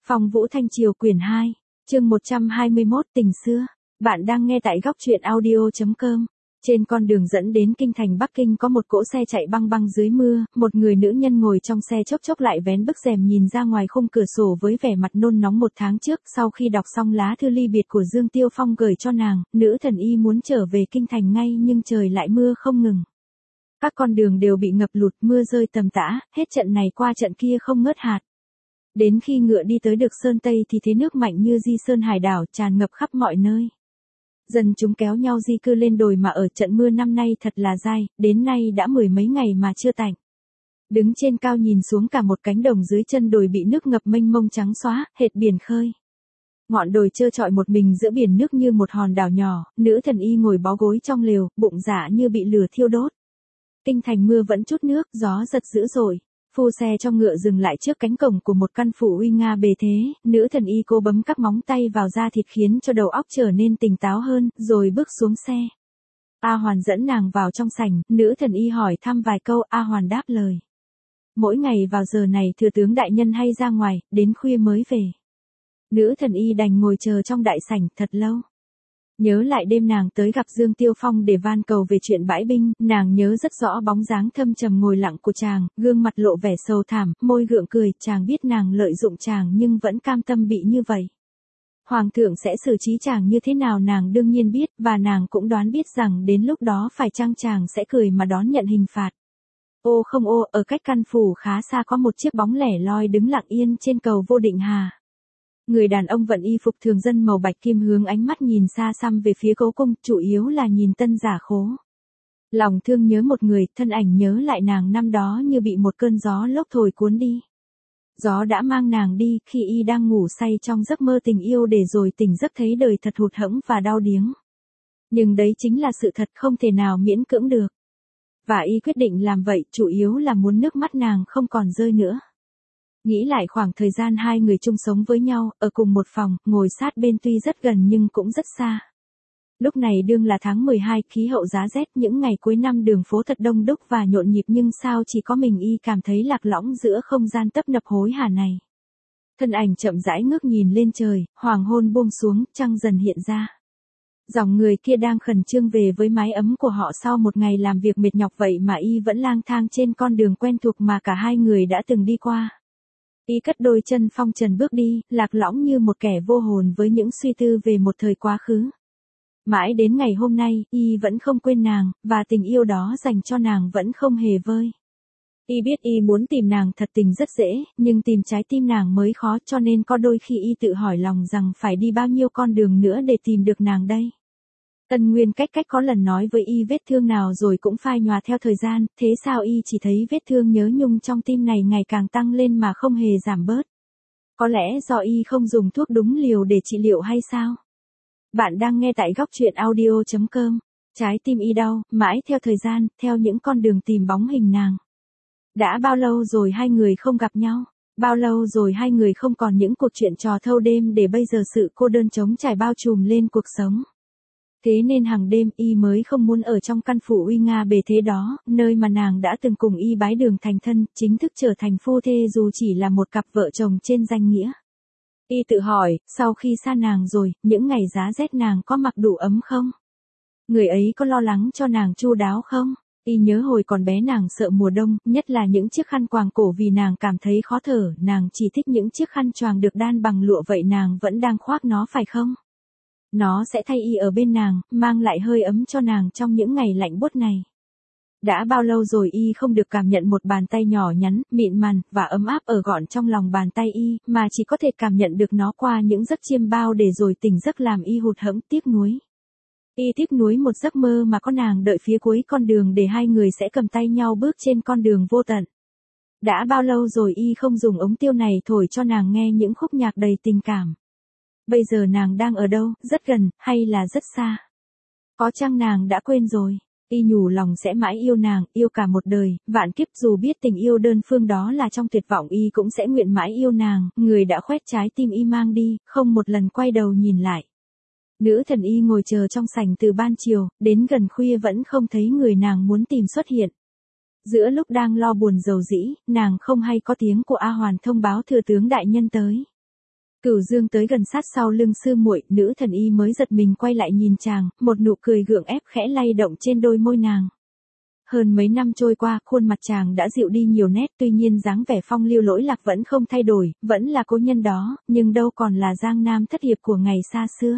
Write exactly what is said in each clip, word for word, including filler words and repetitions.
Phong Vũ Thanh Triều quyển hai, chương một trăm hai mươi mốt tình xưa. Bạn đang nghe tại góc truyện audio chấm com. Trên con đường dẫn đến kinh thành Bắc Kinh có một cỗ xe chạy băng băng dưới mưa, một người nữ nhân ngồi trong xe chốc chốc lại vén bức rèm nhìn ra ngoài khung cửa sổ với vẻ mặt nôn nóng. Một tháng trước, sau khi đọc xong lá thư ly biệt của Dương Tiêu Phong gửi cho nàng, nữ thần y muốn trở về kinh thành ngay nhưng trời lại mưa không ngừng. Các con đường đều bị ngập lụt, mưa rơi tầm tã, hết trận này qua trận kia không ngớt hạt. Đến khi ngựa đi tới được Sơn Tây thì thế nước mạnh như di sơn hải đảo tràn ngập khắp mọi nơi. Dân chúng kéo nhau di cư lên đồi mà ở. Trận mưa năm nay thật là dai, đến nay đã mười mấy ngày mà chưa tạnh. Đứng trên cao nhìn xuống cả một cánh đồng dưới chân đồi bị nước ngập mênh mông trắng xóa, hệt biển khơi. Ngọn đồi trơ trọi một mình giữa biển nước như một hòn đảo nhỏ, nữ thần y ngồi bó gối trong lều, bụng dạ như bị lửa thiêu đốt. Kinh thành mưa vẫn trút nước, gió giật dữ dội. Phu xe cho ngựa dừng lại trước cánh cổng của một căn phủ uy nga bề thế, nữ thần y cố bấm các móng tay vào da thịt khiến cho đầu óc trở nên tỉnh táo hơn, rồi bước xuống xe. A Hoàn dẫn nàng vào trong sảnh, nữ thần y hỏi thăm vài câu, A Hoàn đáp lời. Mỗi ngày vào giờ này thừa tướng đại nhân hay ra ngoài, đến khuya mới về. Nữ thần y đành ngồi chờ trong đại sảnh thật lâu. Nhớ lại đêm nàng tới gặp Dương Tiêu Phong để van cầu về chuyện bãi binh, nàng nhớ rất rõ bóng dáng thâm trầm ngồi lặng của chàng, gương mặt lộ vẻ sầu thảm, môi gượng cười, chàng biết nàng lợi dụng chàng nhưng vẫn cam tâm bị như vậy. Hoàng thượng sẽ xử trí chàng như thế nào nàng đương nhiên biết, và nàng cũng đoán biết rằng đến lúc đó phải chăng chàng sẽ cười mà đón nhận hình phạt. Ô không ô, ở cách căn phủ khá xa có một chiếc bóng lẻ loi đứng lặng yên trên cầu Vô Định Hà. Người đàn ông vận y phục thường dân màu bạch kim hướng ánh mắt nhìn xa xăm về phía cố cung, chủ yếu là nhìn Tân Giả Khố. Lòng thương nhớ một người, thân ảnh nhớ lại nàng năm đó như bị một cơn gió lốc thổi cuốn đi. Gió đã mang nàng đi khi y đang ngủ say trong giấc mơ tình yêu để rồi tỉnh giấc thấy đời thật hụt hẫng và đau điếng. Nhưng đấy chính là sự thật không thể nào miễn cưỡng được. Và y quyết định làm vậy chủ yếu là muốn nước mắt nàng không còn rơi nữa. Nghĩ lại khoảng thời gian hai người chung sống với nhau, ở cùng một phòng, ngồi sát bên tuy rất gần nhưng cũng rất xa. Lúc này đương là tháng mười hai, khí hậu giá rét, những ngày cuối năm đường phố thật đông đúc và nhộn nhịp nhưng sao chỉ có mình y cảm thấy lạc lõng giữa không gian tấp nập hối hả này. Thân ảnh chậm rãi ngước nhìn lên trời, hoàng hôn buông xuống, trăng dần hiện ra. Dòng người kia đang khẩn trương về với mái ấm của họ sau một ngày làm việc mệt nhọc vậy mà y vẫn lang thang trên con đường quen thuộc mà cả hai người đã từng đi qua. Y cất đôi chân phong trần bước đi, lạc lõng như một kẻ vô hồn với những suy tư về một thời quá khứ. Mãi đến ngày hôm nay, y vẫn không quên nàng, và tình yêu đó dành cho nàng vẫn không hề vơi. Y biết y muốn tìm nàng thật tình rất dễ, nhưng tìm trái tim nàng mới khó, cho nên có đôi khi y tự hỏi lòng rằng phải đi bao nhiêu con đường nữa để tìm được nàng đây. Tân Nguyên cách cách có lần nói với y vết thương nào rồi cũng phai nhòa theo thời gian, thế sao y chỉ thấy vết thương nhớ nhung trong tim này ngày càng tăng lên mà không hề giảm bớt? Có lẽ do y không dùng thuốc đúng liều để trị liệu hay sao? Bạn đang nghe tại góc truyện audio chấm com. Trái tim y đau, mãi theo thời gian, theo những con đường tìm bóng hình nàng. Đã bao lâu rồi hai người không gặp nhau? Bao lâu rồi hai người không còn những cuộc chuyện trò thâu đêm để bây giờ sự cô đơn trống trải bao trùm lên cuộc sống? Thế nên hàng đêm y mới không muốn ở trong căn phủ uy nga bề thế đó, nơi mà nàng đã từng cùng y bái đường thành thân, chính thức trở thành phu thê dù chỉ là một cặp vợ chồng trên danh nghĩa. Y tự hỏi, sau khi xa nàng rồi, những ngày giá rét nàng có mặc đủ ấm không? Người ấy có lo lắng cho nàng chu đáo không? Y nhớ hồi còn bé nàng sợ mùa đông, nhất là những chiếc khăn quàng cổ vì nàng cảm thấy khó thở, nàng chỉ thích những chiếc khăn choàng được đan bằng lụa vậy nàng vẫn đang khoác nó phải không? Nó sẽ thay y ở bên nàng, mang lại hơi ấm cho nàng trong những ngày lạnh buốt này. Đã bao lâu rồi y không được cảm nhận một bàn tay nhỏ nhắn, mịn màng, và ấm áp ở gọn trong lòng bàn tay y, mà chỉ có thể cảm nhận được nó qua những giấc chiêm bao để rồi tỉnh giấc làm y hụt hẫng tiếc nuối. Y tiếc nuối một giấc mơ mà có nàng đợi phía cuối con đường để hai người sẽ cầm tay nhau bước trên con đường vô tận. Đã bao lâu rồi y không dùng ống tiêu này thổi cho nàng nghe những khúc nhạc đầy tình cảm. Bây giờ nàng đang ở đâu, rất gần, hay là rất xa? Có chăng nàng đã quên rồi? Y nhủ lòng sẽ mãi yêu nàng, yêu cả một đời, vạn kiếp dù biết tình yêu đơn phương đó là trong tuyệt vọng y cũng sẽ nguyện mãi yêu nàng, người đã khoét trái tim y mang đi, không một lần quay đầu nhìn lại. Nữ thần y ngồi chờ trong sảnh từ ban chiều, đến gần khuya vẫn không thấy người nàng muốn tìm xuất hiện. Giữa lúc đang lo buồn rầu rĩ, nàng không hay có tiếng của A Hoàn thông báo thừa tướng đại nhân tới. Cửu Dương tới gần sát sau lưng sư muội, nữ thần y mới giật mình quay lại nhìn chàng, một nụ cười gượng ép khẽ lay động trên đôi môi nàng. Hơn mấy năm trôi qua, khuôn mặt chàng đã dịu đi nhiều nét, tuy nhiên dáng vẻ phong lưu lỗi lạc vẫn không thay đổi, vẫn là cố nhân đó, nhưng đâu còn là Giang Nam thất hiệp của ngày xa xưa.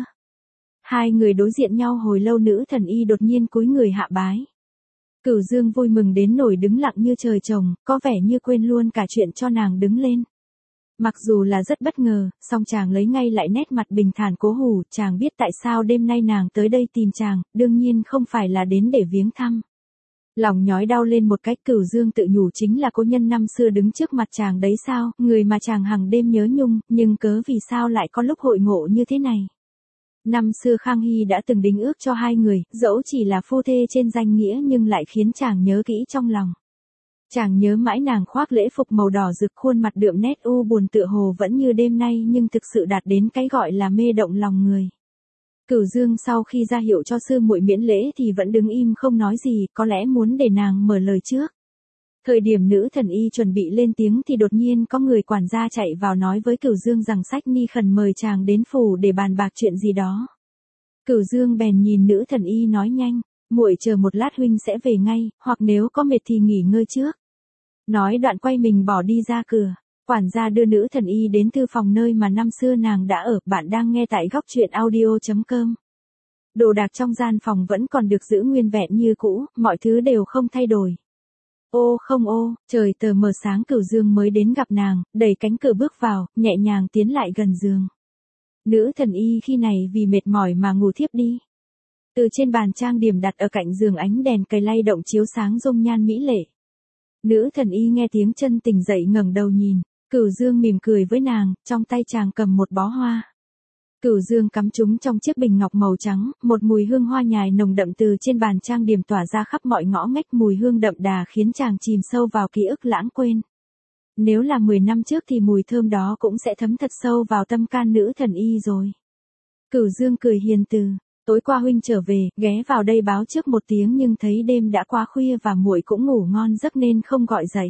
Hai người đối diện nhau hồi lâu, nữ thần y đột nhiên cúi người hạ bái. Cửu Dương vui mừng đến nổi đứng lặng như trời trồng, có vẻ như quên luôn cả chuyện cho nàng đứng lên. Mặc dù là rất bất ngờ, song chàng lấy ngay lại nét mặt bình thản cố hủ, chàng biết tại sao đêm nay nàng tới đây tìm chàng, đương nhiên không phải là đến để viếng thăm. Lòng nhói đau lên một cách, Cửu Dương tự nhủ chính là cố nhân năm xưa đứng trước mặt chàng đấy sao, người mà chàng hằng đêm nhớ nhung, nhưng cớ vì sao lại có lúc hội ngộ như thế này. Năm xưa Khang Hy đã từng đính ước cho hai người, dẫu chỉ là phu thê trên danh nghĩa nhưng lại khiến chàng nhớ kỹ trong lòng. Chàng nhớ mãi nàng khoác lễ phục màu đỏ rực, khuôn mặt đượm nét u buồn tựa hồ vẫn như đêm nay nhưng thực sự đạt đến cái gọi là mê động lòng người. Cửu Dương sau khi ra hiệu cho sư muội miễn lễ thì vẫn đứng im không nói gì, có lẽ muốn để nàng mở lời trước. Thời điểm nữ thần y chuẩn bị lên tiếng thì đột nhiên có người quản gia chạy vào nói với Cửu Dương rằng Sách Ni khẩn mời chàng đến phủ để bàn bạc chuyện gì đó. Cửu Dương bèn nhìn nữ thần y nói nhanh, muội chờ một lát huynh sẽ về ngay, hoặc nếu có mệt thì nghỉ ngơi trước. Nói đoạn quay mình bỏ đi ra cửa. Quản gia đưa nữ thần y đến thư phòng nơi mà năm xưa nàng đã ở. Bạn đang nghe tại góc truyện audio chấm com. Đồ đạc trong gian phòng vẫn còn được giữ nguyên vẹn như cũ, mọi thứ đều không thay đổi. Ô không ô, trời tờ mờ sáng, Cửu Dương mới đến gặp nàng, đẩy cánh cửa bước vào, nhẹ nhàng tiến lại gần giường. Nữ thần y khi này vì mệt mỏi mà ngủ thiếp đi. Từ trên bàn trang điểm đặt ở cạnh giường, ánh đèn cầy lay động chiếu sáng dung nhan mỹ lệ. Nữ thần y nghe tiếng chân tỉnh dậy ngẩng đầu nhìn, Cửu Dương mỉm cười với nàng, trong tay chàng cầm một bó hoa. Cửu Dương cắm chúng trong chiếc bình ngọc màu trắng, một mùi hương hoa nhài nồng đậm từ trên bàn trang điểm tỏa ra khắp mọi ngõ ngách, mùi hương đậm đà khiến chàng chìm sâu vào ký ức lãng quên. Nếu là mười năm trước thì mùi thơm đó cũng sẽ thấm thật sâu vào tâm can nữ thần y rồi. Cửu Dương cười hiền từ, tối qua huynh trở về, ghé vào đây báo trước một tiếng nhưng thấy đêm đã quá khuya và muội cũng ngủ ngon giấc nên không gọi dậy.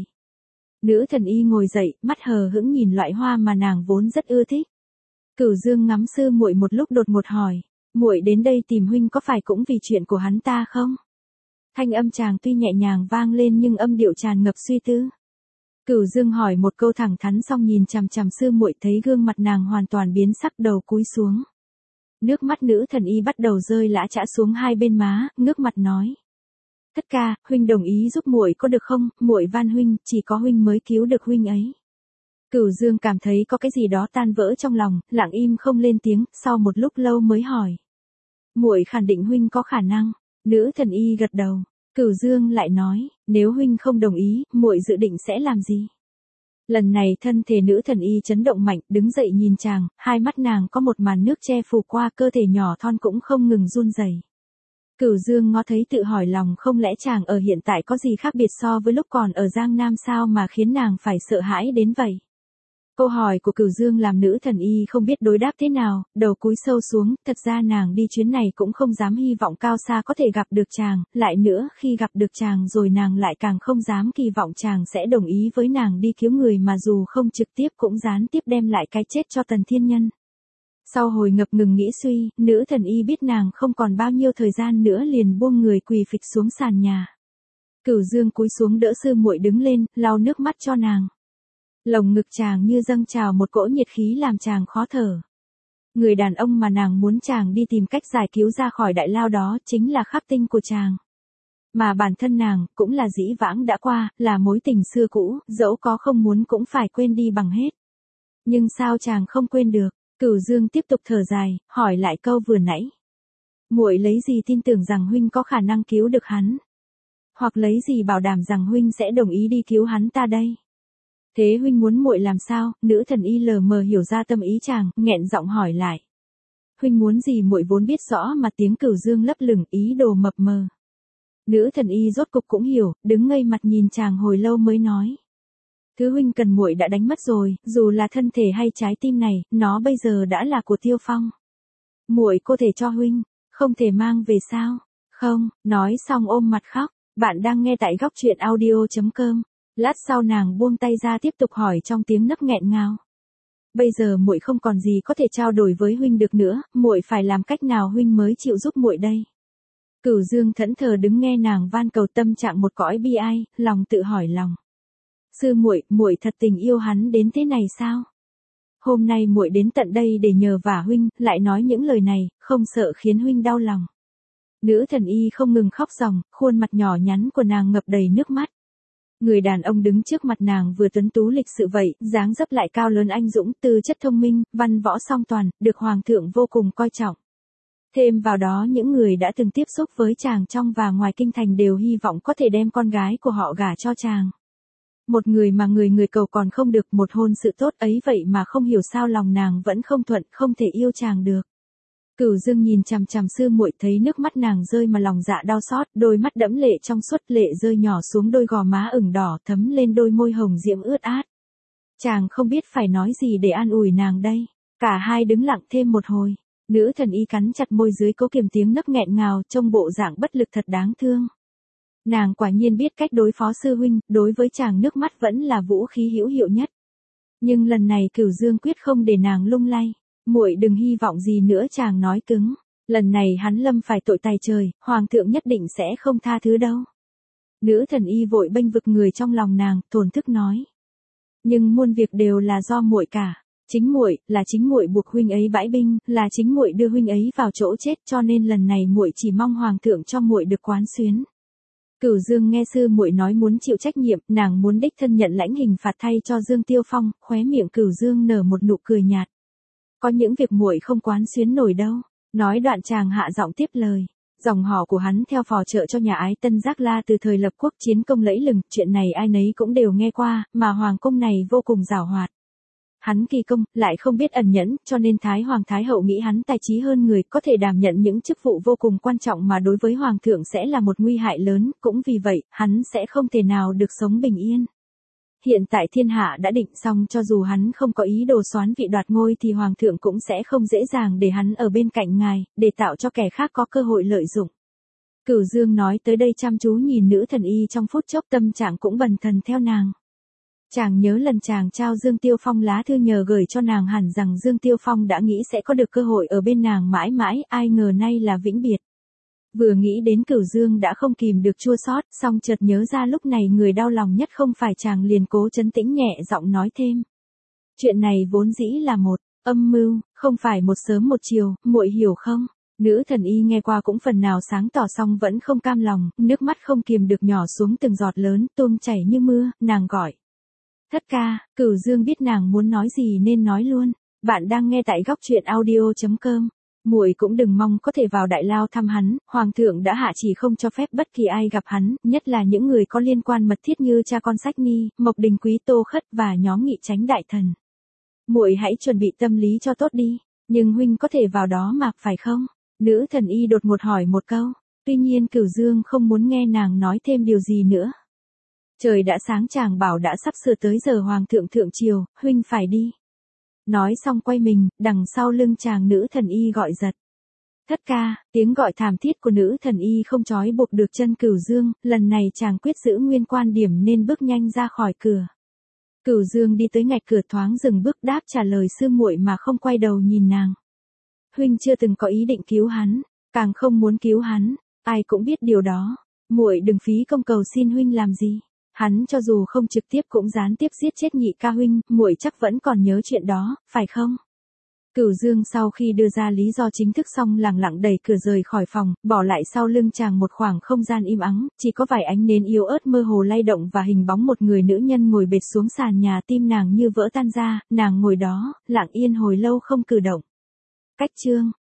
Nữ thần y ngồi dậy, mắt hờ hững nhìn loại hoa mà nàng vốn rất ưa thích. Cửu Dương ngắm sư muội một lúc đột ngột hỏi, muội đến đây tìm huynh có phải cũng vì chuyện của hắn ta không? Thanh âm chàng tuy nhẹ nhàng vang lên nhưng âm điệu tràn ngập suy tư. Cửu Dương hỏi một câu thẳng thắn xong nhìn chằm chằm sư muội, thấy gương mặt nàng hoàn toàn biến sắc, đầu cúi xuống. Nước mắt nữ thần y bắt đầu rơi lã chã xuống hai bên má, ngước mặt nói: "Thất ca, huynh đồng ý giúp muội có được không? Muội van huynh, chỉ có huynh mới cứu được huynh ấy." Cửu Dương cảm thấy có cái gì đó tan vỡ trong lòng, lặng im không lên tiếng, sau một lúc lâu mới hỏi: "Muội khẳng định huynh có khả năng?" Nữ thần y gật đầu. Cửu Dương lại nói: "Nếu huynh không đồng ý, muội dự định sẽ làm gì?" Lần này thân thể nữ thần y chấn động mạnh, đứng dậy nhìn chàng, hai mắt nàng có một màn nước che phủ qua, cơ thể nhỏ thon cũng không ngừng run rẩy. Cửu Dương ngó thấy tự hỏi lòng, không lẽ chàng ở hiện tại có gì khác biệt so với lúc còn ở Giang Nam sao mà khiến nàng phải sợ hãi đến vậy? Câu hỏi của Cửu Dương làm nữ thần y không biết đối đáp thế nào, đầu cúi sâu xuống, thật ra nàng đi chuyến này cũng không dám hy vọng cao xa có thể gặp được chàng, lại nữa khi gặp được chàng rồi nàng lại càng không dám kỳ vọng chàng sẽ đồng ý với nàng đi cứu người mà dù không trực tiếp cũng gián tiếp đem lại cái chết cho Tần Thiên Nhân. Sau hồi ngập ngừng nghĩ suy, nữ thần y biết nàng không còn bao nhiêu thời gian nữa liền buông người quỳ phịch xuống sàn nhà. Cửu Dương cúi xuống đỡ sư muội đứng lên, lau nước mắt cho nàng. Lồng ngực chàng như dâng trào một cỗ nhiệt khí làm chàng khó thở. Người đàn ông mà nàng muốn chàng đi tìm cách giải cứu ra khỏi đại lao đó chính là khắc tinh của chàng. Mà bản thân nàng cũng là dĩ vãng đã qua, là mối tình xưa cũ, dẫu có không muốn cũng phải quên đi bằng hết. Nhưng sao chàng không quên được? Cửu Dương tiếp tục thở dài, hỏi lại câu vừa nãy. Muội lấy gì tin tưởng rằng huynh có khả năng cứu được hắn? Hoặc lấy gì bảo đảm rằng huynh sẽ đồng ý đi cứu hắn ta đây? Thế huynh muốn muội làm sao? Nữ thần y lờ mờ hiểu ra tâm ý chàng, nghẹn giọng hỏi lại. Huynh muốn gì muội vốn biết rõ mà tiếng Cửu Dương lấp lửng ý đồ mập mờ. Nữ thần y rốt cục cũng hiểu, đứng ngây mặt nhìn chàng hồi lâu mới nói. Thứ huynh cần muội đã đánh mất rồi, dù là thân thể hay trái tim này, nó bây giờ đã là của Tiêu Phong. Muội có thể cho huynh, không thể mang về sao? Không, nói xong ôm mặt khóc. Bạn đang nghe tại góc truyện audio chấm com. Lát sau nàng buông tay ra tiếp tục hỏi trong tiếng nấc nghẹn ngào. bây giờ muội không còn gì có thể trao đổi với huynh được nữa, muội phải làm cách nào huynh mới chịu giúp muội đây? Cửu Dương thẫn thờ đứng nghe nàng van cầu, tâm trạng một cõi bi ai, lòng tự hỏi lòng. Sư muội, muội thật tình yêu hắn đến thế này sao? Hôm nay muội đến tận đây để nhờ vả huynh, lại nói những lời này, không sợ khiến huynh đau lòng. Nữ thần y không ngừng khóc ròng, khuôn mặt nhỏ nhắn của nàng ngập đầy nước mắt. Người đàn ông đứng trước mặt nàng vừa tuấn tú lịch sự vậy, dáng dấp lại cao lớn anh dũng, tư chất thông minh, văn võ song toàn, được hoàng thượng vô cùng coi trọng. Thêm vào đó những người đã từng tiếp xúc với chàng trong và ngoài kinh thành đều hy vọng có thể đem con gái của họ gả cho chàng. Một người mà người người cầu còn không được, một hôn sự tốt ấy vậy mà không hiểu sao lòng nàng vẫn không thuận, không thể yêu chàng được. Cửu Dương nhìn chằm chằm sư muội, thấy nước mắt nàng rơi mà lòng dạ đau xót, đôi mắt đẫm lệ trong suốt, lệ rơi nhỏ xuống đôi gò má ửng đỏ, thấm lên đôi môi hồng diễm ướt át. Chàng không biết phải nói gì để an ủi nàng đây. Cả hai đứng lặng thêm một hồi. Nữ thần y cắn chặt môi dưới cố kiềm tiếng nấc nghẹn ngào, trông bộ dạng bất lực thật đáng thương. Nàng quả nhiên biết cách đối phó sư huynh, đối với chàng nước mắt vẫn là vũ khí hữu hiệu nhất. Nhưng lần này Cửu Dương quyết không để nàng lung lay. Muội đừng hy vọng gì nữa, chàng nói cứng. Lần này hắn lâm phải tội tày trời, hoàng thượng nhất định sẽ không tha thứ đâu. Nữ thần y vội bênh vực người trong lòng nàng, thổn thức nói. Nhưng muôn việc đều là do muội cả. Chính muội, là chính muội buộc huynh ấy bãi binh, là chính muội đưa huynh ấy vào chỗ chết, cho nên lần này muội chỉ mong hoàng thượng cho muội được quán xuyến. Cửu Dương nghe sư muội nói muốn chịu trách nhiệm, nàng muốn đích thân nhận lãnh hình phạt thay cho Dương Tiêu Phong, khóe miệng Cửu Dương nở một nụ cười nhạt. Có những việc muội không quán xuyến nổi đâu. Nói đoạn chàng hạ giọng tiếp lời. Dòng họ của hắn theo phò trợ cho nhà Ái Tân Giác La từ thời lập quốc, chiến công lẫy lừng, chuyện này ai nấy cũng đều nghe qua, mà hoàng cung này vô cùng giàu hoạt. Hắn kỳ công, lại không biết ẩn nhẫn, cho nên Thái Hoàng Thái Hậu nghĩ hắn tài trí hơn người, có thể đảm nhận những chức vụ vô cùng quan trọng mà đối với Hoàng thượng sẽ là một nguy hại lớn, cũng vì vậy, hắn sẽ không thể nào được sống bình yên. Hiện tại thiên hạ đã định xong, cho dù hắn không có ý đồ soán vị đoạt ngôi thì Hoàng thượng cũng sẽ không dễ dàng để hắn ở bên cạnh ngài, để tạo cho kẻ khác có cơ hội lợi dụng. Cửu Dương nói tới đây chăm chú nhìn nữ thần y trong phút chốc, tâm trạng cũng bần thần theo nàng. Chàng nhớ lần chàng trao Dương Tiêu Phong lá thư nhờ gửi cho nàng, hẳn rằng Dương Tiêu Phong đã nghĩ sẽ có được cơ hội ở bên nàng mãi mãi, ai ngờ nay là vĩnh biệt. Vừa nghĩ đến Cửu Dương đã không kìm được chua xót, song chợt nhớ ra lúc này người đau lòng nhất không phải chàng, liền cố trấn tĩnh nhẹ giọng nói thêm. Chuyện này vốn dĩ là một âm mưu, không phải một sớm một chiều, muội hiểu không? Nữ thần y nghe qua cũng phần nào sáng tỏ, song vẫn không cam lòng, nước mắt không kìm được nhỏ xuống từng giọt lớn, tuôn chảy như mưa, nàng gọi. Thất ca. Cửu Dương biết nàng muốn nói gì nên nói luôn. Bạn đang nghe tại góc truyện audio chấm com. Muội cũng đừng mong có thể vào đại lao thăm hắn, hoàng thượng đã hạ chỉ không cho phép bất kỳ ai gặp hắn, nhất là những người có liên quan mật thiết như cha con Sách Ni, Mộc Đình Quý, Tô Khất và nhóm Nghị Chánh đại thần. Muội hãy chuẩn bị tâm lý cho tốt đi, nhưng huynh có thể vào đó mà, phải không? Nữ thần y đột ngột hỏi một câu. Tuy nhiên Cửu Dương không muốn nghe nàng nói thêm điều gì nữa. Trời đã sáng, chàng bảo đã sắp sửa tới giờ hoàng thượng thượng triều, huynh phải đi. Nói xong quay mình, đằng sau lưng chàng nữ thần y gọi giật. Thất ca. Tiếng gọi thảm thiết của nữ thần y không trói buộc được chân Cửu Dương, lần này chàng quyết giữ nguyên quan điểm nên bước nhanh ra khỏi cửa. Cửu Dương đi tới ngạch cửa, thoáng dừng bước đáp trả lời sư muội mà không quay đầu nhìn nàng. Huynh chưa từng có ý định cứu hắn, càng không muốn cứu hắn, ai cũng biết điều đó. Muội đừng phí công cầu xin huynh làm gì. Hắn cho dù không trực tiếp cũng gián tiếp giết chết Nhị ca huynh, muội chắc vẫn còn nhớ chuyện đó, phải không? Cửu Dương sau khi đưa ra lý do chính thức xong lẳng lặng đẩy cửa rời khỏi phòng, bỏ lại sau lưng chàng một khoảng không gian im ắng, chỉ có vài ánh nến yếu ớt mơ hồ lay động và hình bóng một người nữ nhân ngồi bệt xuống sàn nhà, tim nàng như vỡ tan ra, nàng ngồi đó, lặng yên hồi lâu không cử động. Cách chương